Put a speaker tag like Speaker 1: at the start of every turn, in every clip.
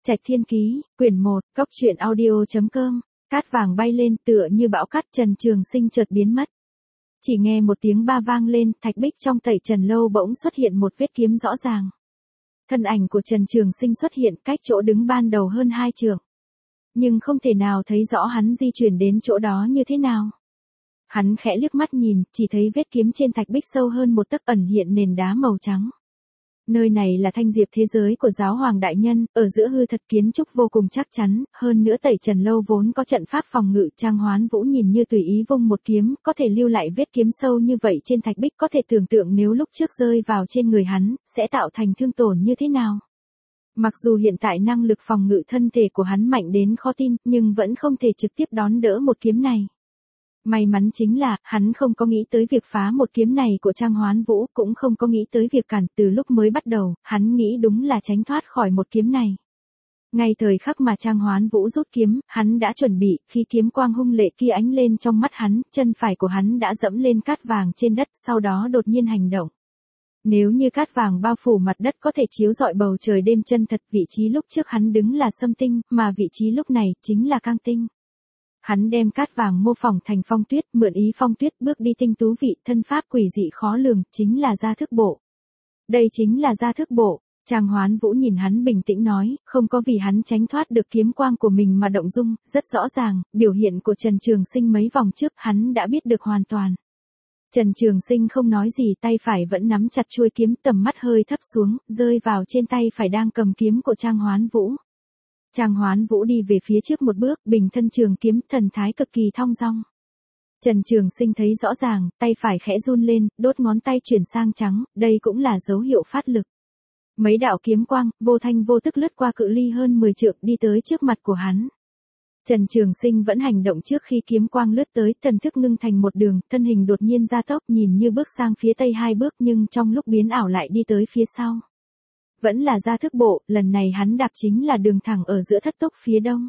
Speaker 1: Trạch Thiên Ký, quyển 1, Cốc truyện audio.com. Cát vàng bay lên tựa như bão cát, Trần Trường Sinh chợt biến mất. Chỉ nghe một tiếng ba vang lên, thạch bích trong tẩy trần lâu bỗng xuất hiện một vết kiếm rõ ràng. Thân ảnh của Trần Trường Sinh xuất hiện cách chỗ đứng ban đầu hơn 2 trượng. Nhưng không thể nào thấy rõ hắn di chuyển đến chỗ đó như thế nào. Hắn khẽ liếc mắt nhìn, chỉ thấy vết kiếm trên thạch bích sâu hơn một tấc, ẩn hiện nền đá màu trắng. Nơi này là thanh diệp thế giới của giáo hoàng đại nhân, ở giữa hư thật kiến trúc vô cùng chắc chắn, hơn nữa tẩy trần lâu vốn có trận pháp phòng ngự. Trang Hoán Vũ nhìn như tùy ý vung một kiếm, có thể lưu lại vết kiếm sâu như vậy trên thạch bích, có thể tưởng tượng nếu lúc trước rơi vào trên người hắn, sẽ tạo thành thương tổn như thế nào. Mặc dù hiện tại năng lực phòng ngự thân thể của hắn mạnh đến khó tin, nhưng vẫn không thể trực tiếp đón đỡ một kiếm này. May mắn chính là, hắn không có nghĩ tới việc phá một kiếm này của Trang Hoán Vũ, cũng không có nghĩ tới việc cản. Từ lúc mới bắt đầu, hắn nghĩ đúng là tránh thoát khỏi một kiếm này. Ngay thời khắc mà Trang Hoán Vũ rút kiếm, hắn đã chuẩn bị, khi kiếm quang hung lệ kia ánh lên trong mắt hắn, chân phải của hắn đã dẫm lên cát vàng trên đất, sau đó đột nhiên hành động. Nếu như cát vàng bao phủ mặt đất có thể chiếu rọi bầu trời đêm chân thật, vị trí lúc trước hắn đứng là Sâm Tinh, mà vị trí lúc này chính là Cang Tinh. Hắn đem cát vàng mô phỏng thành phong tuyết, mượn ý phong tuyết bước đi tinh tú vị, thân pháp quỷ dị khó lường, chính là gia thức bộ. Đây chính là gia thức bộ. Trang Hoán Vũ nhìn hắn bình tĩnh nói, không có vì hắn tránh thoát được kiếm quang của mình mà động dung, rất rõ ràng, biểu hiện của Trần Trường Sinh mấy vòng trước hắn đã biết được hoàn toàn. Trần Trường Sinh không nói gì, tay phải vẫn nắm chặt chuôi kiếm, tầm mắt hơi thấp xuống, rơi vào trên tay phải đang cầm kiếm của Trang Hoán Vũ. Trang Hoán Vũ đi về phía trước một bước, bình thân trường kiếm, thần thái cực kỳ thong dong. Trần Trường Sinh thấy rõ ràng, tay phải khẽ run lên, đốt ngón tay chuyển sang trắng, đây cũng là dấu hiệu phát lực. Mấy đạo kiếm quang, vô thanh vô tức lướt qua cự ly hơn 10 trượng đi tới trước mặt của hắn. Trần Trường Sinh vẫn hành động trước khi kiếm quang lướt tới, thần thức ngưng thành một đường, thân hình đột nhiên gia tốc, nhìn như bước sang phía tây 2 bước nhưng trong lúc biến ảo lại đi tới phía sau. Vẫn là gia thức bộ, lần này hắn đạp chính là đường thẳng ở giữa thất túc phía đông.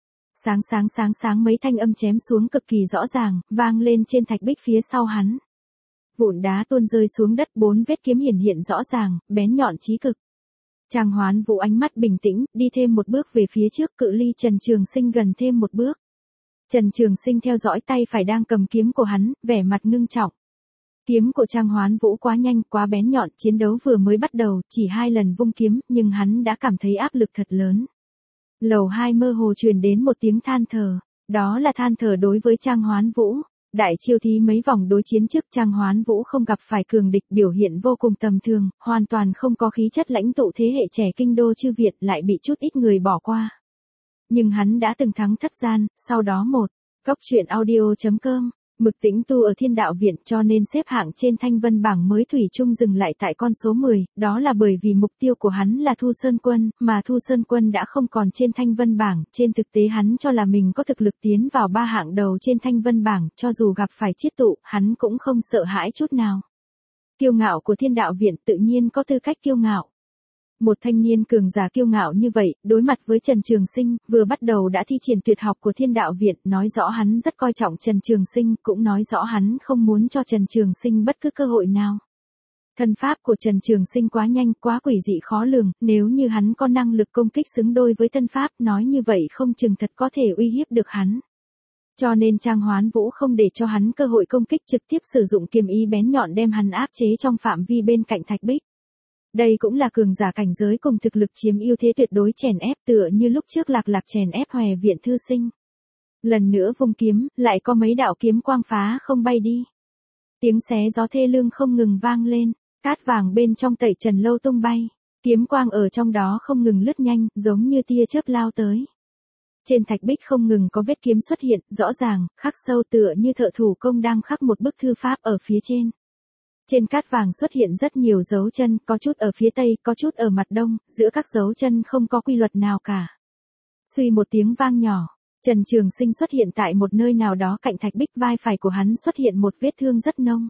Speaker 1: Sáng mấy thanh âm chém xuống cực kỳ rõ ràng, vang lên trên thạch bích phía sau hắn. Vụn đá tuôn rơi xuống đất, 4 vết kiếm hiển hiện rõ ràng, bén nhọn chí cực. Trang Hoán Vũ ánh mắt bình tĩnh, đi thêm một bước về phía trước, cự ly Trần Trường Sinh gần thêm một bước. Trần Trường Sinh theo dõi tay phải đang cầm kiếm của hắn, vẻ mặt ngưng trọng. Kiếm của Trang Hoán Vũ quá nhanh, quá bén nhọn, chiến đấu vừa mới bắt đầu, chỉ 2 lần vung kiếm, nhưng hắn đã cảm thấy áp lực thật lớn. Lầu 2 mơ hồ truyền đến một tiếng than thở, đó là than thở đối với Trang Hoán Vũ. Đại chiêu thí mấy vòng đối chiến trước, Trang Hoán Vũ không gặp phải cường địch, biểu hiện vô cùng tầm thường, hoàn toàn không có khí chất lãnh tụ thế hệ trẻ kinh đô chư Việt, lại bị chút ít người bỏ qua. Nhưng hắn đã từng thắng Thất Gian, sau đó Cốc truyện audio.com. Mực Tĩnh tu ở Thiên Đạo Viện, cho nên xếp hạng trên thanh vân bảng mới thủy chung dừng lại tại con số 10, đó là bởi vì mục tiêu của hắn là Thu Sơn Quân, mà Thu Sơn Quân đã không còn trên thanh vân bảng. Trên thực tế hắn cho là mình có thực lực tiến vào 3 hạng đầu trên thanh vân bảng, cho dù gặp phải chiết tụ, hắn cũng không sợ hãi chút nào. Kiêu ngạo của Thiên Đạo Viện tự nhiên có tư cách kiêu ngạo. Một thanh niên cường giả kiêu ngạo như vậy, đối mặt với Trần Trường Sinh, vừa bắt đầu đã thi triển tuyệt học của Thiên Đạo Viện, nói rõ hắn rất coi trọng Trần Trường Sinh, cũng nói rõ hắn không muốn cho Trần Trường Sinh bất cứ cơ hội nào. Thân pháp của Trần Trường Sinh quá nhanh, quá quỷ dị khó lường, nếu như hắn có năng lực công kích xứng đôi với thân pháp, nói như vậy không chừng thật có thể uy hiếp được hắn. Cho nên Trang Hoán Vũ không để cho hắn cơ hội công kích, trực tiếp sử dụng kiếm ý bén nhọn đem hắn áp chế trong phạm vi bên cạnh thạch bích. Đây cũng là cường giả cảnh giới cùng thực lực chiếm ưu thế tuyệt đối, chèn ép tựa như lúc trước Lạc chèn ép Hòe Viện Thư Sinh. Lần nữa vung kiếm, lại có mấy đạo kiếm quang phá không bay đi. Tiếng xé gió thê lương không ngừng vang lên, cát vàng bên trong tẩy trần lâu tung bay, kiếm quang ở trong đó không ngừng lướt nhanh, giống như tia chớp lao tới. Trên thạch bích không ngừng có vết kiếm xuất hiện, rõ ràng, khắc sâu tựa như thợ thủ công đang khắc một bức thư pháp ở phía trên. Trên cát vàng xuất hiện rất nhiều dấu chân, có chút ở phía tây, có chút ở mặt đông, giữa các dấu chân không có quy luật nào cả. Suy một tiếng vang nhỏ, Trần Trường Sinh xuất hiện tại một nơi nào đó cạnh thạch bích, vai phải của hắn xuất hiện một vết thương rất nông.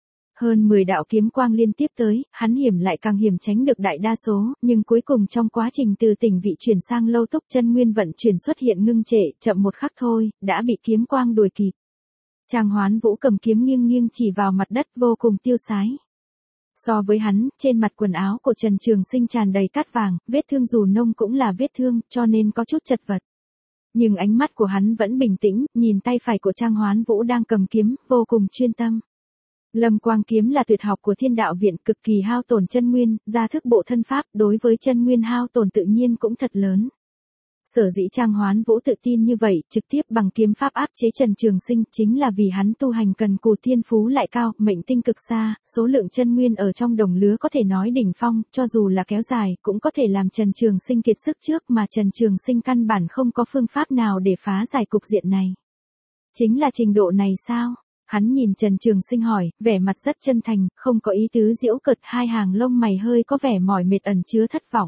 Speaker 1: Hơn 10 đạo kiếm quang liên tiếp tới, hắn hiểm lại càng hiểm tránh được đại đa số, nhưng cuối cùng trong quá trình từ tỉnh vị chuyển sang lâu túc, chân nguyên vận chuyển xuất hiện ngưng trệ, chậm một khắc thôi, đã bị kiếm quang đuổi kịp. Trang Hoán Vũ cầm kiếm nghiêng nghiêng chỉ vào mặt đất, vô cùng tiêu sái. So với hắn, trên mặt quần áo của Trần Trường Sinh tràn đầy cát vàng, vết thương dù nông cũng là vết thương, cho nên có chút chật vật. Nhưng ánh mắt của hắn vẫn bình tĩnh, nhìn tay phải của Trang Hoán Vũ đang cầm kiếm, vô cùng chuyên tâm. Lâm Quang kiếm là tuyệt học của Thiên Đạo Viện, cực kỳ hao tổn chân nguyên, ra thức bộ thân pháp, đối với chân nguyên hao tổn tự nhiên cũng thật lớn. Sở dĩ Trang Hoán Vũ tự tin như vậy, trực tiếp bằng kiếm pháp áp chế Trần Trường Sinh, chính là vì hắn tu hành cần cù thiên phú lại cao, mệnh tinh cực xa, số lượng chân nguyên ở trong đồng lứa có thể nói đỉnh phong, cho dù là kéo dài, cũng có thể làm Trần Trường Sinh kiệt sức trước, mà Trần Trường Sinh căn bản không có phương pháp nào để phá giải cục diện này. Chính là trình độ này sao? Hắn nhìn Trần Trường Sinh hỏi, vẻ mặt rất chân thành, không có ý tứ giễu cợt, hai hàng lông mày hơi có vẻ mỏi mệt ẩn chứa thất vọng.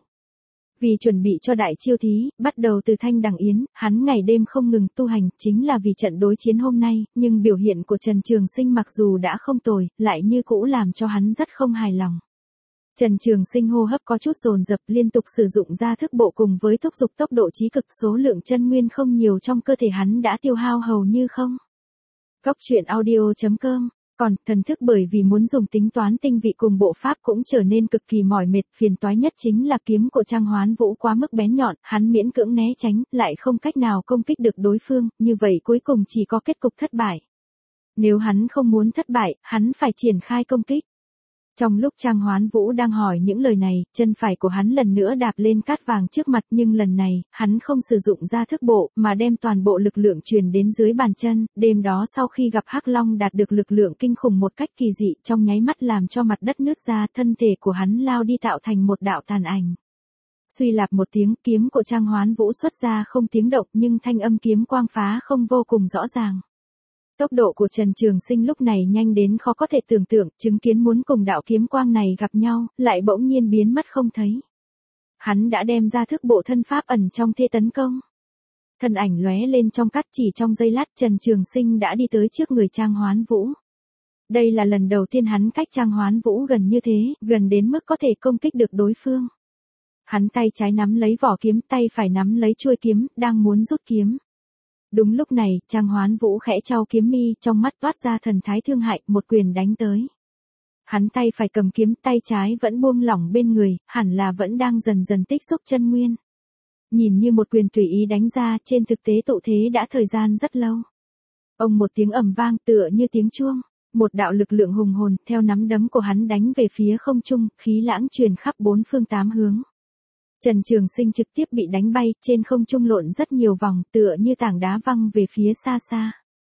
Speaker 1: Vì chuẩn bị cho đại chiêu thí, bắt đầu từ Thanh Đằng Yến, hắn ngày đêm không ngừng tu hành, chính là vì trận đối chiến hôm nay, nhưng biểu hiện của Trần Trường Sinh mặc dù đã không tồi, lại như cũ làm cho hắn rất không hài lòng. Trần Trường Sinh hô hấp có chút dồn dập, liên tục sử dụng ra thức bộ cùng với thúc dục tốc độ chí cực, số lượng chân nguyên không nhiều trong cơ thể hắn đã tiêu hao hầu như không. Góc truyện audio.com. Còn, thần thức bởi vì muốn dùng tính toán tinh vị cùng bộ pháp cũng trở nên cực kỳ mỏi mệt, phiền toái nhất chính là kiếm của Trang Hoán Vũ quá mức bén nhọn, hắn miễn cưỡng né tránh, lại không cách nào công kích được đối phương, như vậy cuối cùng chỉ có kết cục thất bại. Nếu hắn không muốn thất bại, hắn phải triển khai công kích. Trong lúc Trang Hoán Vũ đang hỏi những lời này, chân phải của hắn lần nữa đạp lên cát vàng trước mặt, nhưng lần này, hắn không sử dụng ra thức bộ, mà đem toàn bộ lực lượng truyền đến dưới bàn chân. Đêm đó sau khi gặp Hắc Long đạt được lực lượng kinh khủng một cách kỳ dị, trong nháy mắt làm cho mặt đất nứt ra, thân thể của hắn lao đi tạo thành một đạo tàn ảnh. Suy lạp một tiếng, kiếm của Trang Hoán Vũ xuất ra không tiếng động, nhưng thanh âm kiếm quang phá không vô cùng rõ ràng. Tốc độ của Trần Trường Sinh lúc này nhanh đến khó có thể tưởng tượng, chứng kiến muốn cùng đạo kiếm quang này gặp nhau, lại bỗng nhiên biến mất không thấy. Hắn đã đem ra thức bộ thân pháp ẩn trong thế tấn công. Thân ảnh lóe lên trong cát, chỉ trong giây lát Trần Trường Sinh đã đi tới trước người Trang Hoán Vũ. Đây là lần đầu tiên hắn cách Trang Hoán Vũ gần như thế, gần đến mức có thể công kích được đối phương. Hắn tay trái nắm lấy vỏ kiếm, tay phải nắm lấy chuôi kiếm, đang muốn rút kiếm. Đúng lúc này, Trang Hoán Vũ khẽ chau kiếm mi, trong mắt toát ra thần thái thương hại, một quyền đánh tới. Hắn tay phải cầm kiếm, tay trái vẫn buông lỏng bên người, hẳn là vẫn đang dần dần tích xúc chân nguyên. Nhìn như một quyền tùy ý đánh ra, trên thực tế tụ thế đã thời gian rất lâu. Ông một tiếng ầm vang tựa như tiếng chuông, một đạo lực lượng hùng hồn theo nắm đấm của hắn đánh về phía không trung, khí lãng truyền khắp bốn phương tám hướng. Trần Trường Sinh trực tiếp bị đánh bay, trên không trung lộn rất nhiều vòng, tựa như tảng đá văng về phía xa xa.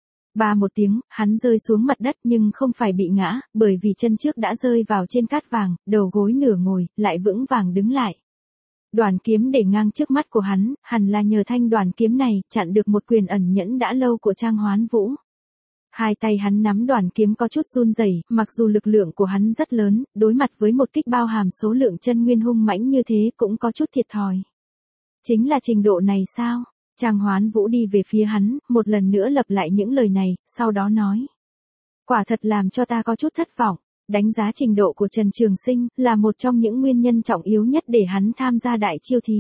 Speaker 1: Ba một tiếng, hắn rơi xuống mặt đất nhưng không phải bị ngã, bởi vì chân trước đã rơi vào trên cát vàng, đầu gối nửa ngồi, lại vững vàng đứng lại. Đoàn kiếm để ngang trước mắt của hắn, hẳn là nhờ thanh đoàn kiếm này, chặn được một quyền ẩn nhẫn đã lâu của Trang Hoán Vũ. Hai tay hắn nắm đoàn kiếm có chút run rẩy, mặc dù lực lượng của hắn rất lớn, đối mặt với một kích bao hàm số lượng chân nguyên hung mãnh như thế cũng có chút thiệt thòi. Chính là trình độ này sao? Trang Hoán Vũ đi về phía hắn, một lần nữa lặp lại những lời này, sau đó nói. Quả thật làm cho ta có chút thất vọng, đánh giá trình độ của Trần Trường Sinh, là một trong những nguyên nhân trọng yếu nhất để hắn tham gia đại chiêu thí.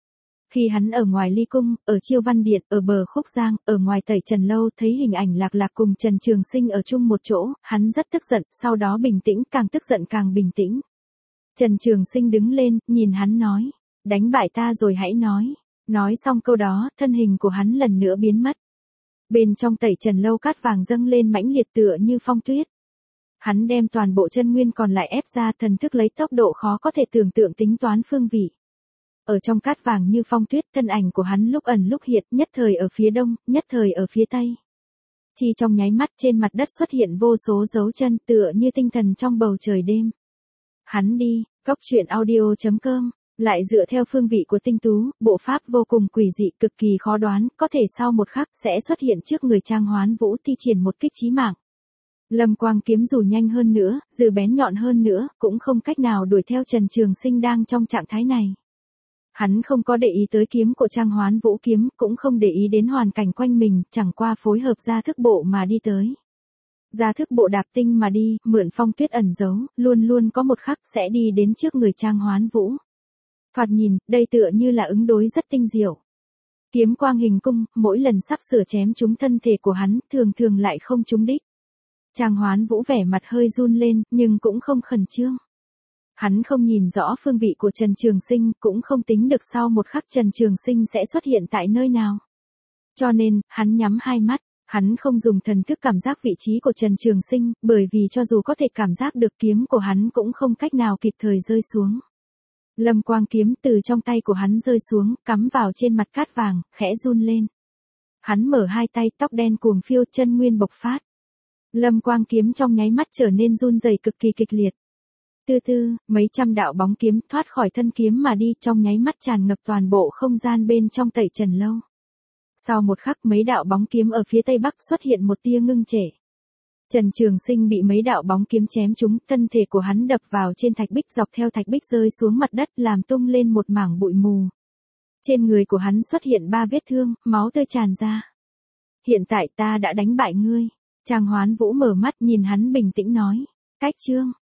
Speaker 1: Khi hắn ở ngoài Ly Cung, ở Chiêu Văn Điện, ở bờ Khúc Giang, ở ngoài Tẩy Trần Lâu thấy hình ảnh Lạc Lạc cùng Trần Trường Sinh ở chung một chỗ, hắn rất tức giận, sau đó bình tĩnh, càng tức giận càng bình tĩnh. Trần Trường Sinh đứng lên, nhìn hắn nói, đánh bại ta rồi hãy nói. Nói xong câu đó, thân hình của hắn lần nữa biến mất. Bên trong Tẩy Trần Lâu cát vàng dâng lên mãnh liệt tựa như phong tuyết. Hắn đem toàn bộ chân nguyên còn lại ép ra, thần thức lấy tốc độ khó có thể tưởng tượng tính toán phương vị. Ở trong cát vàng như phong tuyết, thân ảnh của hắn lúc ẩn lúc hiện, nhất thời ở phía đông, nhất thời ở phía tây. Chỉ trong nháy mắt trên mặt đất xuất hiện vô số dấu chân tựa như tinh thần trong bầu trời đêm. Hắn đi, góc truyện audio.com, lại dựa theo phương vị của tinh tú, bộ pháp vô cùng quỷ dị, cực kỳ khó đoán, có thể sau một khắc sẽ xuất hiện trước người Trang Hoán Vũ thi triển một kích chí mạng. Lâm Quang kiếm dù nhanh hơn nữa, dù bén nhọn hơn nữa, cũng không cách nào đuổi theo Trần Trường Sinh đang trong trạng thái này. Hắn không có để ý tới kiếm của Trang Hoán Vũ kiếm, cũng không để ý đến hoàn cảnh quanh mình, chẳng qua phối hợp ra thức bộ mà đi tới. Ra thức bộ đạp tinh mà đi, mượn phong tuyết ẩn giấu, luôn luôn có một khắc sẽ đi đến trước người Trang Hoán Vũ. Thoạt nhìn, đây tựa như là ứng đối rất tinh diệu. Kiếm quang hình cung, mỗi lần sắp sửa chém trúng thân thể của hắn, thường thường lại không trúng đích. Trang Hoán Vũ vẻ mặt hơi run lên, nhưng cũng không khẩn trương. Hắn không nhìn rõ phương vị của Trần Trường Sinh, cũng không tính được sau một khắc Trần Trường Sinh sẽ xuất hiện tại nơi nào. Cho nên, hắn nhắm hai mắt, hắn không dùng thần thức cảm giác vị trí của Trần Trường Sinh, bởi vì cho dù có thể cảm giác được kiếm của hắn cũng không cách nào kịp thời rơi xuống. Lâm quang kiếm từ trong tay của hắn rơi xuống, cắm vào trên mặt cát vàng, khẽ run lên. Hắn mở hai tay, tóc đen cuồng phiêu, chân nguyên bộc phát. Lâm quang kiếm trong nháy mắt trở nên run rẩy cực kỳ kịch liệt. Từ từ, mấy trăm đạo bóng kiếm thoát khỏi thân kiếm mà đi, trong nháy mắt tràn ngập toàn bộ không gian bên trong Tẩy Trần Lâu. Sau một khắc mấy đạo bóng kiếm ở phía tây bắc xuất hiện một tia ngưng trệ. Trần Trường Sinh bị mấy đạo bóng kiếm chém trúng, thân thể của hắn đập vào trên thạch bích, dọc theo thạch bích rơi xuống mặt đất, làm tung lên một mảng bụi mù. Trên người của hắn xuất hiện 3 vết thương, máu tươi tràn ra. Hiện tại ta đã đánh bại ngươi. Trang Hoán Vũ mở mắt nhìn hắn bình tĩnh nói. Cách chương.